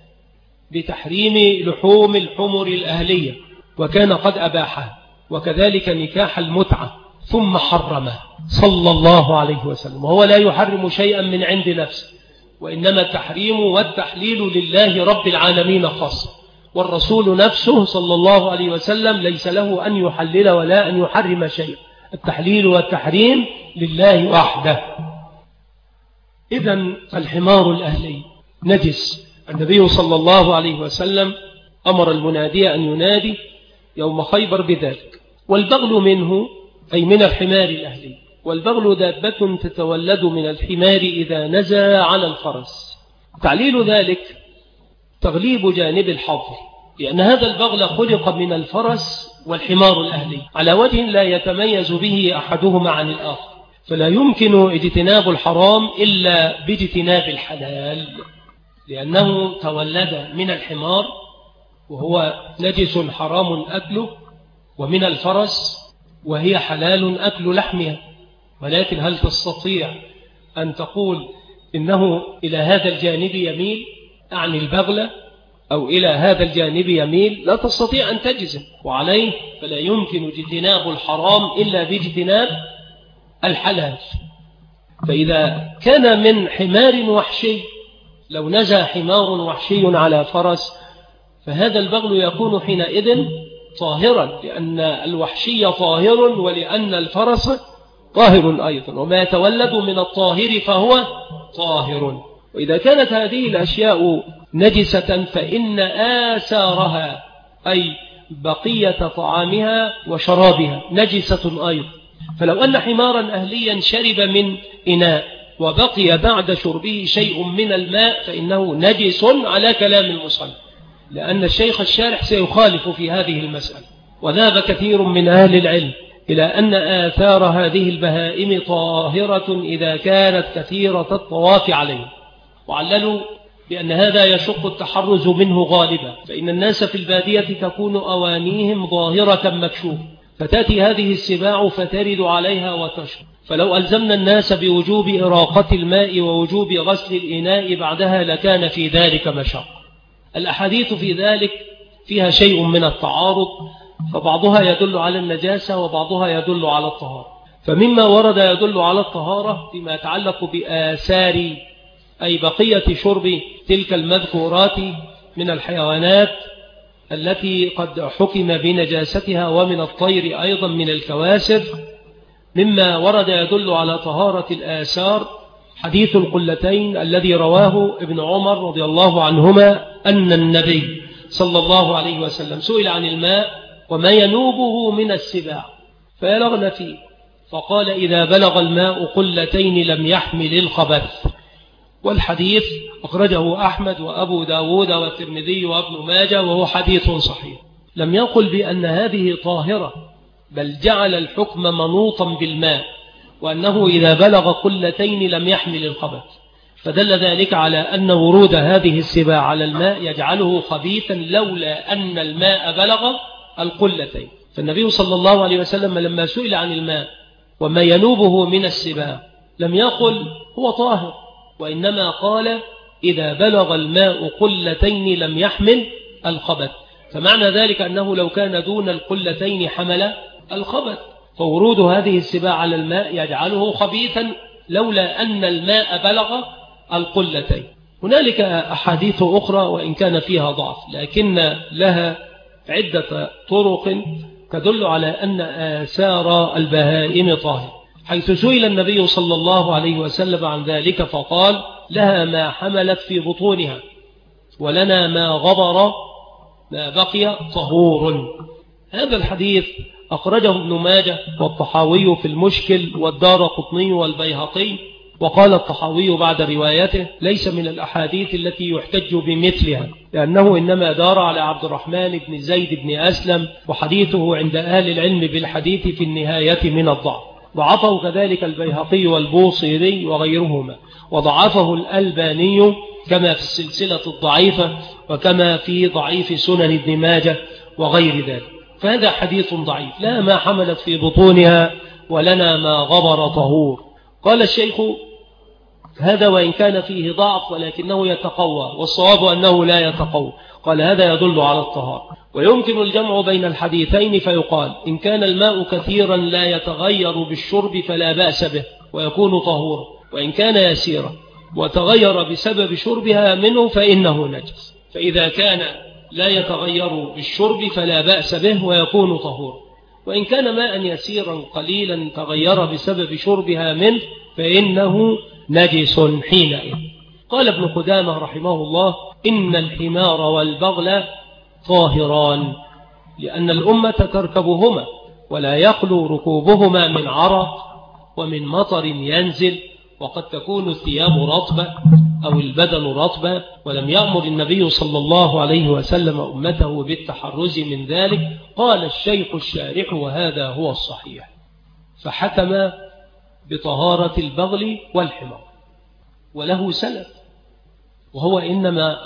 Speaker 1: بتحريم لحوم الحمر الأهلية، وكان قد أباحها، وكذلك نكاح المتعة، ثم حرمه صلى الله عليه وسلم. وهو لا يحرم شيئا من عند نفسه، وإنما التحريم والتحليل لله رب العالمين خاصة، والرسول نفسه صلى الله عليه وسلم ليس له أن يحلل ولا أن يحرم شيئا، التحليل والتحريم لله وحده. إذن الحمار الأهلي نجس. النبي صلى الله عليه وسلم أمر المنادي أن ينادي يوم خيبر بذلك. والبغل منه أي من الحمار الأهلي، والبغل دابة تتولد من الحمار إذا نزى على الفرس. تعليل ذلك تغليب جانب الحظر، لأن هذا البغل خلق من الفرس والحمار الأهلي على وجه لا يتميز به أحدهما عن الآخر، فلا يمكن اجتناب الحرام إلا باجتناب الحلال، لأنه تولد من الحمار وهو نجس حرام أكله، ومن الفرس وهي حلال أكل لحمها. ولكن هل تستطيع أن تقول إنه إلى هذا الجانب يميل عن البغلة أو إلى هذا الجانب يميل؟ لا تستطيع أن تجزم، وعليه فلا يمكن اجتناب الحرام إلا باجتناب الحلال. فإذا كان من حمار وحشي، لو نزى حمار وحشي على فرس فهذا البغل يكون حينئذ طاهرا، لأن الوحشي طاهر ولأن الفرس طاهر أيضا، وما يتولد من الطاهر فهو طاهر. وإذا كانت هذه الأشياء نجسة فإن آثارها أي بقية طعامها وشرابها نجسة أيضا. فلو أن حمارا أهليا شرب من إناء وبقي بعد شربه شيء من الماء فإنه نجس على كلام المصنف، لأن الشيخ الشارح سيخالف في هذه المسألة. وذهب كثير من أهل العلم إلى أن آثار هذه البهائم طاهرة إذا كانت كثيرة الطواف عليه، وعللوا بأن هذا يشق التحرز منه غالبا، فإن الناس في البادية تكون أوانيهم ظاهرة مكشوفة، فتأتي هذه السباع فترد عليها وتشرب. فلو ألزمنا الناس بوجوب إراقة الماء ووجوب غسل الإناء بعدها لكان في ذلك مشقة. الأحاديث في ذلك فيها شيء من التعارض، فبعضها يدل على النجاسة وبعضها يدل على الطهارة. فمما ورد يدل على الطهارة فيما يتعلق بآثار أي بقية شرب تلك المذكورات من الحيوانات التي قد حكم بنجاستها، ومن الطير أيضا من الكواسر. مما ورد يدل على طهارة الآثار حديث القلتين الذي رواه ابن عمر رضي الله عنهما أن النبي صلى الله عليه وسلم سئل عن الماء وما ينوبه من السباع فيلغن فيه، فقال إذا بلغ الماء قلتين لم يحمل الخبث، والحديث أخرجه أحمد وأبو داود والترمذي وابن ماجه وهو حديث صحيح. لم يقل بأن هذه طاهرة، بل جعل الحكم منوطا بالماء، وأنه إذا بلغ قلتين لم يحمل الخبث، فدل ذلك على أن ورود هذه السباع على الماء يجعله خبيثا لولا أن الماء بلغ القلتين. فالنبي صلى الله عليه وسلم لما سئل عن الماء وما ينوبه من السباع لم يقل هو طاهر، وإنما قال إذا بلغ الماء قلتين لم يحمل الخبث، فمعنى ذلك أنه لو كان دون القلتين حمل الخبث، فورود هذه السباع على الماء يجعله خبيثا لولا أن الماء بلغ القلتين. هنالك أحاديث أخرى وإن كان فيها ضعف، لكن لها عدة طرق تدل على أن آثار البهائم طاهر، حيث سئل النبي صلى الله عليه وسلم عن ذلك فقال لها ما حملت في بطونها ولنا ما غبر ما بقي طهور. هذا الحديث أخرجه ابن ماجه والطحاوي في المشكل والدارقطني والبيهقي، وقال الطحاوي بعد روايته ليس من الأحاديث التي يحتج بمثلها، لأنه إنما دار على عبد الرحمن بن زيد بن أسلم، وحديثه عند أهل العلم بالحديث في النهاية من الضعف. ضعفه كذلك البيهقي والبوصيري وغيرهما، وضعفه الألباني كما في السلسلة الضعيفة وكما في ضعيف سنن ابن ماجه وغير ذلك. فهذا حديث ضعيف، لا ما حملت في بطونها ولنا ما غبر طهور. قال الشيخ هذا وإن كان فيه ضعف ولكنه يتقوى، والصواب أنه لا يتقوى. قال هذا يدل على الطهارة، ويمكن الجمع بين الحديثين فيقال إن كان الماء كثيرا لا يتغير بالشرب فلا بأس به ويكون طهورا، وإن كان يسيرا وتغير بسبب شربها منه فإنه نجس. فإذا كان لا يتغير بالشرب فلا بأس به ويكون طهورا، وإن كان ماء يسيرا قليلا تغير بسبب شربها منه فإنه نجس حينئذ. قال ابن قدامة رحمه الله إن الحمار والبغل طاهران، لأن الأمة تركبهما ولا يخلو ركوبهما من عرق ومن مطر ينزل، وقد تكون الثياب رطبة أو البدن رطبة، ولم يأمر النبي صلى الله عليه وسلم أمته بالتحرز من ذلك. قال الشيخ الشارح وهذا هو الصحيح، فحكم بطهارة البغل والحمار، وله سلف، وهو إنما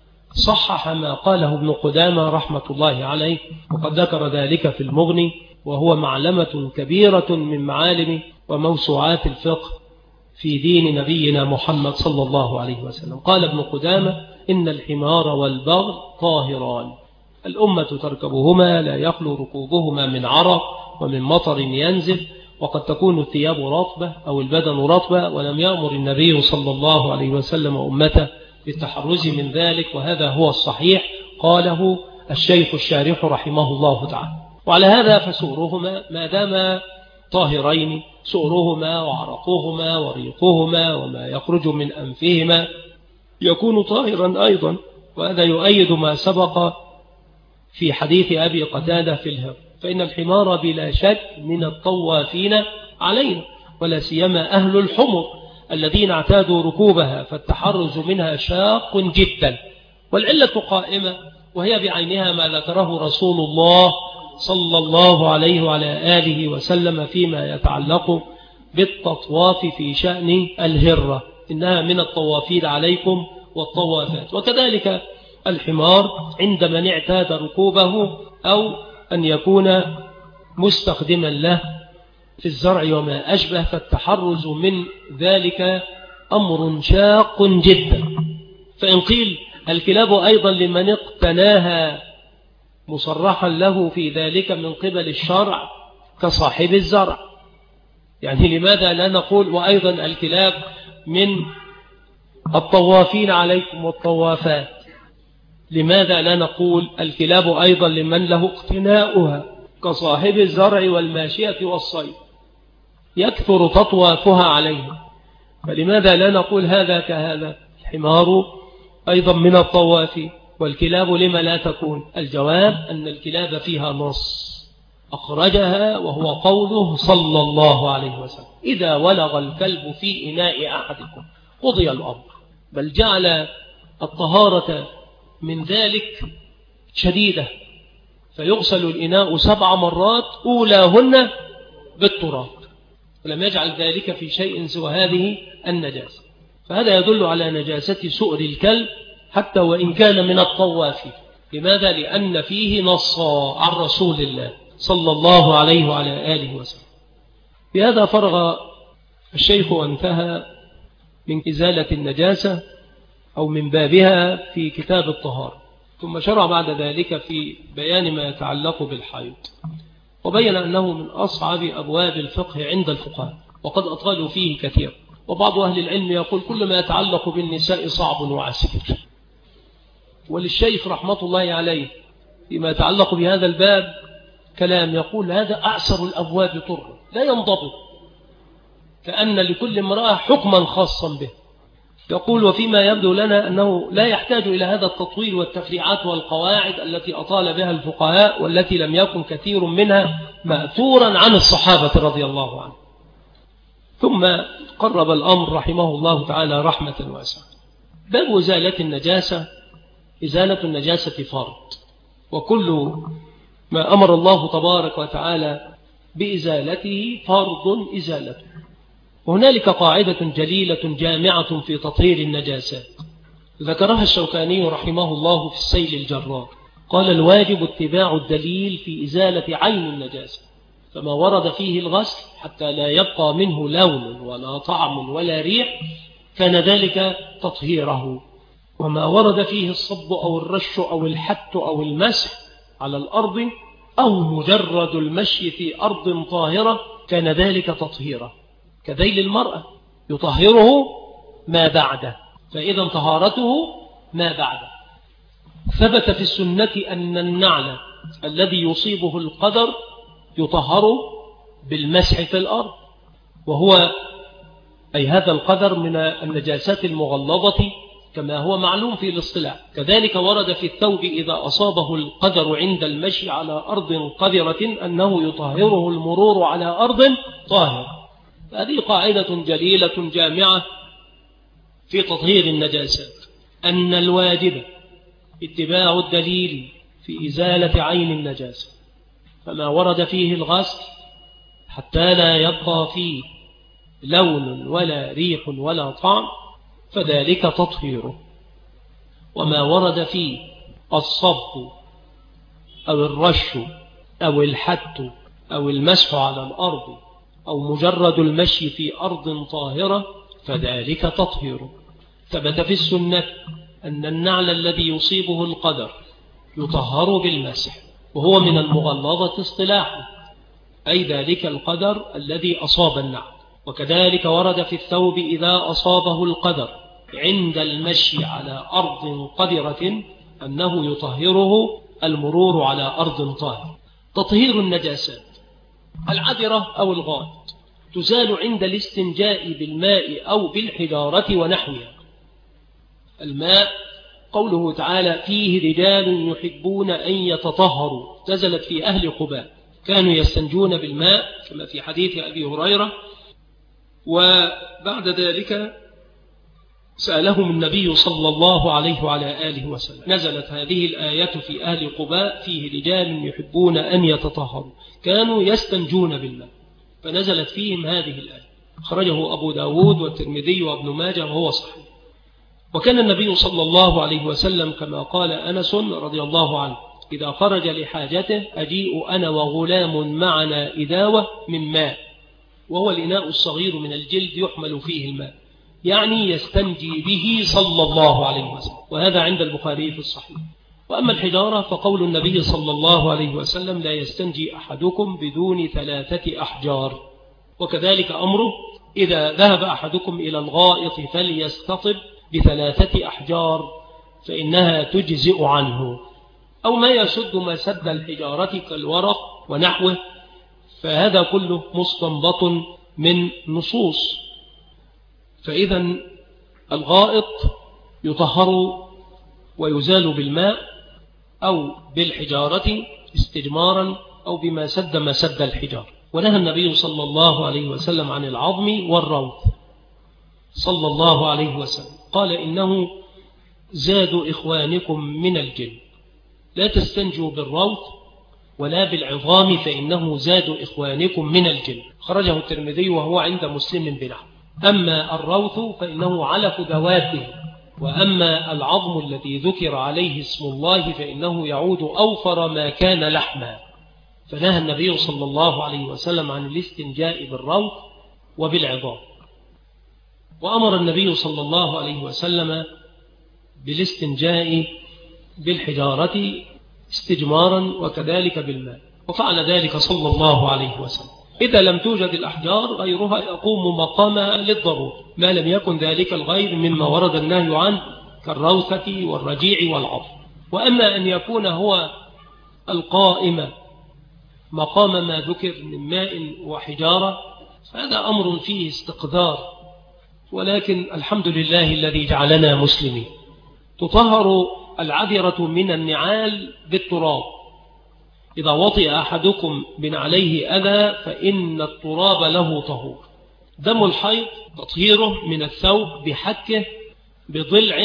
Speaker 1: صحح ما قاله ابن قدامة رحمة الله عليه، وقد ذكر ذلك في المغني، وهو معلمة كبيرة من معالم وموسوعات الفقه في دين نبينا محمد صلى الله عليه وسلم. قال ابن قدامة إن الحمار والبغل طاهران، الأمة تركبهما لا يخلو ركوبهما من عرق ومن مطر ينزل، وقد تكون الثياب رطبة أو البدن رطبة، ولم يأمر النبي صلى الله عليه وسلم أمته بالتحرز من ذلك، وهذا هو الصحيح قاله الشيخ الشارح رحمه الله تعالى. وعلى هذا فسؤرهما ما دام طاهرين، سؤرهما وعرقهما وريقهما وما يخرج من أنفهما يكون طاهرا أيضا، وهذا يؤيد ما سبق في حديث أبي قتادة في الهر، فإن الحمار بلا شك من الطوافين علينا، ولا سيما أهل الحمر الذين اعتادوا ركوبها، فالتحرز منها شاق جدا. والعلة قائمة، وهي بعينها ما ذكره رسول الله صلى الله عليه وعلى آله وسلم فيما يتعلق بالتطواف في شأن الهرة، إنها من الطوافين عليكم والطوافات. وكذلك الحمار عند من اعتاد ركوبه أو أن يكون مستخدما له في الزرع وما أشبه، فالتحرز من ذلك أمر شاق جدا. فإن قيل الكلاب أيضا لمن اقتناها مصرحا له في ذلك من قبل الشرع كصاحب الزرع، يعني لماذا لا نقول وأيضا الكلاب من الطوافين عليكم والطوافات؟ لماذا لا نقول الكلاب أيضا لمن له اقتناؤها كصاحب الزرع والماشية والصيد يكثر تطوافها عليه؟ فلماذا لا نقول هذا كهذا؟ الحمار أيضا من الطوافين، والكلاب لما لا تكون؟ الجواب أن الكلاب فيها نص أخرجها، وهو قوله صلى الله عليه وسلم إذا ولغ الكلب في إناء أحدكم قضي الأمر. بل جعل الطهارة من ذلك شديدة، فيغسل الإناء 7 مرات أولاهن بالتراب، ولم يجعل ذلك في شيء سوى هذه النجاسة. فهذا يدل على نجاسة سؤر الكلب حتى وإن كان من الطواف. لماذا؟ لأن فيه نصا عن رسول الله صلى الله عليه وعلى آله وسلم. بهذا فرغ الشيخ وانتهى من إزالة النجاسة أو من بابها في كتاب الطهارة، ثم شرع بعد ذلك في بيان ما يتعلق بالحيض، وبين أنه من أصعب أبواب الفقه عند الفقهاء، وقد أطالوا فيه كثير. وبعض أهل العلم يقول كل ما يتعلق بالنساء صعب وعسير. وللشيخ رحمة الله عليه فيما يتعلق بهذا الباب كلام يقول هذا أعسر الأبواب طرا لا ينضبط، كأن لكل امرأة حكما خاصا به. يقول وفيما يبدو لنا أنه لا يحتاج إلى هذا التطويل والتفريعات والقواعد التي أطال بها الفقهاء، والتي لم يكن كثير منها مأثورا عن الصحابة رضي الله عنهم. ثم قرب الأمر رحمه الله تعالى رحمة واسعة. باب إزالة النجاسة. إزالة النجاسة فرض، وكل ما أمر الله تبارك وتعالى بإزالته فرض إزالته. وهنالك قاعدة جليلة جامعة في تطهير النجاسات ذكرها الشوكاني رحمه الله في السيل الجرار. قال الواجب اتباع الدليل في إزالة عين النجاسة، فما ورد فيه الغسل حتى لا يبقى منه لون ولا طعم ولا ريح كان ذلك تطهيره، وما ورد فيه الصب أو الرش أو الحت أو المسح على الأرض أو مجرد المشي في أرض طاهرة كان ذلك تطهيره. كذيل المرأة يطهره ما بعده، فإذا طهارته ما بعده. ثبت في السنة أن النعل الذي يصيبه القدر يطهر بالمسح في الأرض، وهو أي هذا القدر من النجاسات المغلظة كما هو معلوم في الاصطلاح. كذلك ورد في الثوب إذا أصابه القدر عند المشي على أرض قذرة أنه يطهره المرور على أرض طاهرة. هذه قاعدة جليلة جامعة في تطهير النجاسات، أن الواجب اتباع الدليل في إزالة عين النجاسة، فما ورد فيه الغسل حتى لا يبقى فيه لون ولا ريح ولا طعم فذلك تطهيره. وما ورد فيه الصب أو الرش أو الحت أو المسح على الأرض أو مجرد المشي في أرض طاهرة فذلك تطهيره. ثبت في السنة أن النعل الذي يصيبه القدر يطهر بالمسح، وهو من المغلظة اصطلاحا، أي ذلك القدر الذي أصاب النعل. وكذلك ورد في الثوب إذا أصابه القدر عند المشي على أرض قذرة أنه يطهره المرور على أرض طاهرة. تطهير النجاسات. العذرة أو الغائط تزال عند الاستنجاء بالماء أو بالحجارة ونحوها. الماء قوله تعالى فيه رجال يحبون أن يتطهروا، نزلت في أهل قباء كانوا يستنجون بالماء كما في حديث أبي هريرة. وبعد ذلك سألهم النبي صلى الله عليه وعلى آله وسلم، نزلت هذه الآية في أهل قباء فيه رجال يحبون أن يتطهروا كانوا يستنجون بالماء، فنزلت فيهم هذه الآية. خرجه أبو داود والترمذي وابن ماجه وهو صحيح. وكان النبي صلى الله عليه وسلم كما قال أنس رضي الله عنه إذا خرج لحاجته أجيء أنا وغلام معنا إداوة من ماء، وهو الإناء الصغير من الجلد يحمل فيه الماء، يعني يستنجي به صلى الله عليه وسلم، وهذا عند البخاري في الصحيح. وأما الحجارة فقول النبي صلى الله عليه وسلم لا يستنجي أحدكم بدون 3 أحجار. وكذلك أمره إذا ذهب أحدكم إلى الغائط فليستطب ب3 أحجار فإنها تجزئ عنه، أو ما يسد ما سد الحجارة كالورق ونحوه، فهذا كله مستنبط من نصوص. فإذا الغائط يطهر ويزال بالماء أو بالحجارة استجمارا أو بما سد ما سد الحجار. ونهى النبي صلى الله عليه وسلم عن العظم والروث صلى الله عليه وسلم، قال إنه زاد إخوانكم من الجن، لا تستنجوا بالروث ولا بالعظام فإنه زاد إخوانكم من الجن. خرجه الترمذي وهو عند مسلم بنحو. أما الروث فإنه علف دوابه، وأما العظم الذي ذكر عليه اسم الله فإنه يعود أوفر ما كان لحما. فنهى النبي صلى الله عليه وسلم عن الاستنجاء بالروث وبالعظام، وأمر النبي صلى الله عليه وسلم بالاستنجاء بالحجارة استجمارا وكذلك بالماء، وفعل ذلك صلى الله عليه وسلم. إذا لم توجد الأحجار غيرها يقوم مقامها للضرورة، ما لم يكن ذلك الغير مما ورد النهي عنه كالروثة والرجيع والعظم. وأما أن يكون هو القائم مقام ما ذكر من ماء وحجارة هذا أمر فيه استقدار، ولكن الحمد لله الذي جعلنا مسلمين. تطهر العذرة من النعال بالتراب، إذا وطئ أحدكم من عليه أذى فإن التراب له طهور. دم الحيض تطهيره من الثوب بحكه بضلع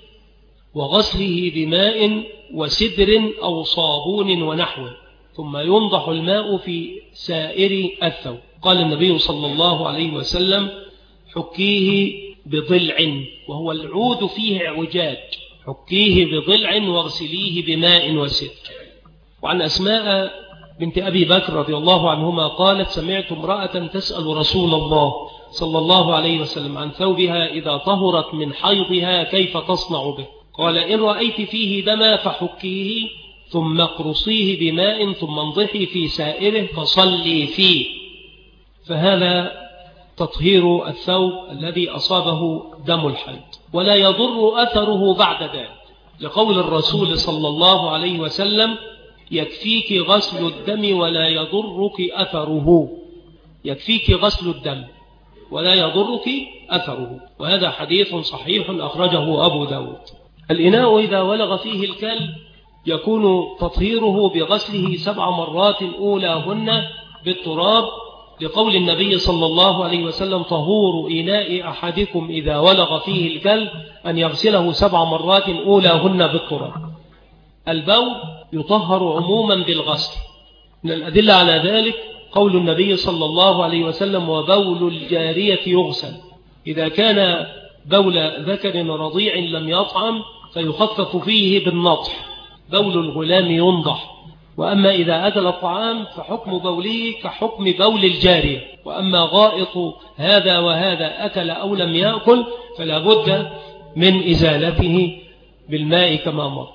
Speaker 1: وغسله بماء وسدر أو صابون ونحوه، ثم ينضح الماء في سائر الثوب. قال النبي صلى الله عليه وسلم حكيه بضلع، وهو العود فيه اعوجاج، حكيه بضلع واغسليه بماء وسدر. وعن أسماء بنت أبي بكر رضي الله عنهما قالت سمعت امرأة تسأل رسول الله صلى الله عليه وسلم عن ثوبها إذا طهرت من حيضها كيف تصنع به؟ قال إن رأيت فيه دما فحكيه ثم اقرصيه بماء ثم انضحي في سائره فصلي فيه. فهذا تطهير الثوب الذي أصابه دم الحيض، ولا يضر أثره بعد ذلك، لقول الرسول صلى الله عليه وسلم يكفيك غسل الدم ولا يضرك أثره، يكفيك غسل الدم ولا يضرك أثره. وهذا حديث صحيح أخرجه أبو داود. الإناء إذا ولغ فيه الكلب يكون تطهيره بغسله 7 مرات أولاهن بالتراب، لقول النبي صلى الله عليه وسلم طهور إناء أحدكم إذا ولغ فيه الكلب أن يغسله 7 مرات أولاهن بالتراب. البول يطهر عموما بالغسل، من الأدلة على ذلك قول النبي صلى الله عليه وسلم وبول الجارية يغسل. إذا كان بول ذكر رضيع لم يطعم فيخفف فيه بالنطح، بول الغلام ينضح. وأما إذا أكل الطعام فحكم بوله كحكم بول الجارية. وأما غائط هذا وهذا أكل أو لم يأكل فلا بد من إزالته بالماء كما مر.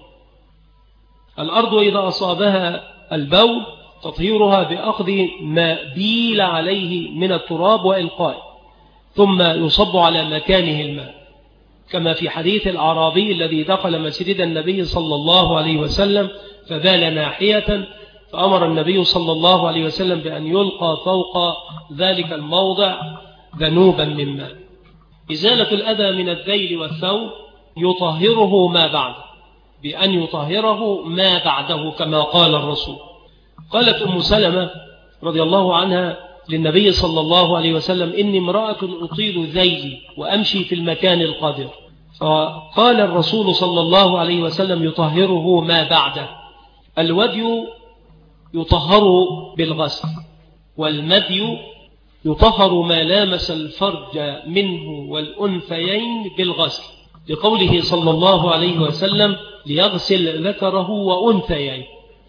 Speaker 1: الأرض إذا أصابها البول تطهيرها بأخذ ما بيل عليه من التراب وإلقائه، ثم يصب على مكانه الماء، كما في حديث الأعرابي الذي دخل مسجد النبي صلى الله عليه وسلم فبال ناحية، فأمر النبي صلى الله عليه وسلم بأن يلقى فوق ذلك الموضع ذنوبا من ماء. إزالة الأذى من الذيل والثوب يطهره ما بعده، بأن يطهره ما بعده كما قال الرسول. قالت أم سلمة رضي الله عنها للنبي صلى الله عليه وسلم إني امرأة أطيل ذيلي وأمشي في المكان القذر، فقال الرسول صلى الله عليه وسلم يطهره ما بعده. الودي يطهر بالغسل، والمدي يطهر ما لامس الفرج منه والأنثيين بالغسل، لقوله صلى الله عليه وسلم ليغسل ذكره وأنثيين.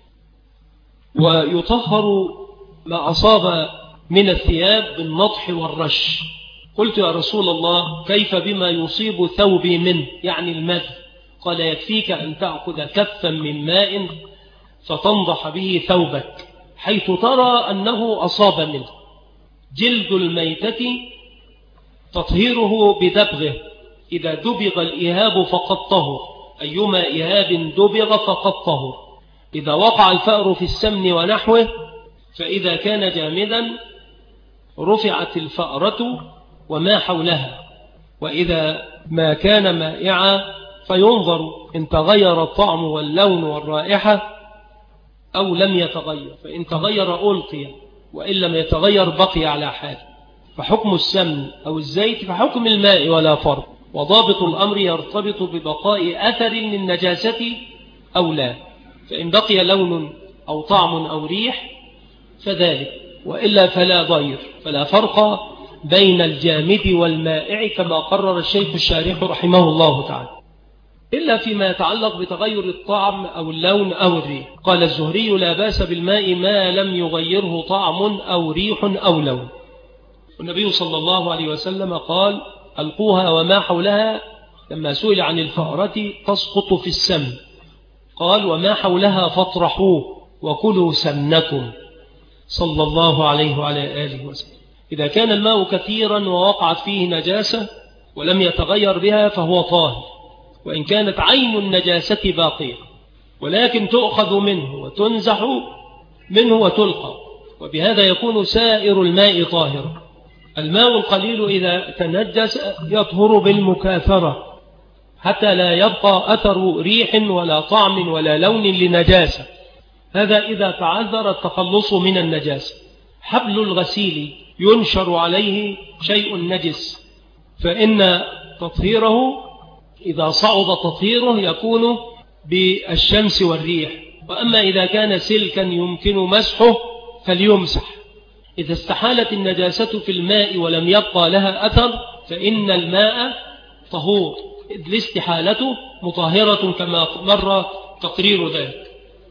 Speaker 1: ويطهر ما أصاب من الثياب بالنضح والرش. قلت يا رسول الله كيف بما يصيب ثوبي منه يعني المد؟ قال يكفيك أن تأخذ كفا من ماء فتنضح به ثوبك حيث ترى أنه أصاب منه. جلد الميتة تطهيره بدبغه، إذا دبغ الإهاب فقد طهر، أيما إهاب دبغ فقد طهر. إذا وقع الفأر في السمن ونحوه فإذا كان جامدا رفعت الفأرة وما حولها، وإذا ما كان مائعا فينظر إن تغير الطعم واللون والرائحة أو لم يتغير، فإن تغير ألقي وإن لم يتغير بقي على حال. فحكم السمن أو الزيت فحكم الماء ولا فرق. وضابط الأمر يرتبط ببقاء أثر للنجاسة أو لا، فإن بقي لون أو طعم أو ريح فذلك، وإلا فلا ضير، فلا فرق بين الجامد والمائع كما قرر الشيخ الشارح رحمه الله تعالى، إلا فيما يتعلق بتغير الطعم أو اللون أو الريح. قال الزهري: لا بأس بالماء ما لم يغيره طعم أو ريح أو لون. والنبي صلى الله عليه وسلم قال: ألقوها وما حولها، لما سئل عن الفأرة تسقط في السم قال: وما حولها فاطرحوه وكلوا سمنكم، صلى الله عليه وعلى آله وسلم. إذا كان الماء كثيرا ووقعت فيه نجاسة ولم يتغير بها فهو طاهر، وإن كانت عين النجاسة باقية، ولكن تؤخذ منه وتنزح منه وتلقى، وبهذا يكون سائر الماء طاهرا. الماء القليل إذا تنجس يطهر بالمكاثرة حتى لا يبقى أثر ريح ولا طعم ولا لون لنجاسة، هذا إذا تعذر التخلص من النجاسة. حبل الغسيل ينشر عليه شيء نجس، فإن تطهيره إذا صعب تطهيره يكون بالشمس والريح، وأما إذا كان سلكا يمكن مسحه فليمسح. إذا استحالت النجاسة في الماء ولم يبقى لها أثر فإن الماء طهور، إذ الاستحالة مطهرة كما مر تقرير ذلك.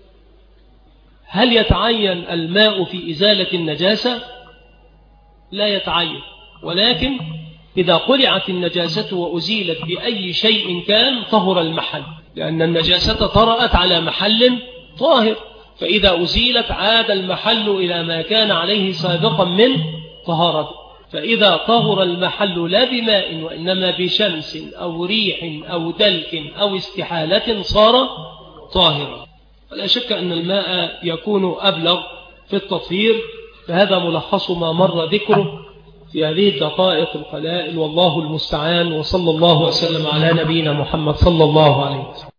Speaker 1: هل يتعين الماء في إزالة النجاسة؟ لا يتعين، ولكن إذا قلعت النجاسة وأزيلت بأي شيء كان طهر المحل، لأن النجاسة طرأت على محل طاهر، فإذا أزيلت عاد المحل إلى ما كان عليه سابقا من طهارته. فإذا طهر المحل لا بماء وإنما بشمس أو ريح أو دلك أو استحالة صار طاهرا. فلا شك أن الماء يكون أبلغ في التطهير، فهذا ملخص ما مر ذكره في هذه الدقائق القلائل، والله المستعان. وصلى الله وسلم على نبينا محمد صلى الله عليه وسلم.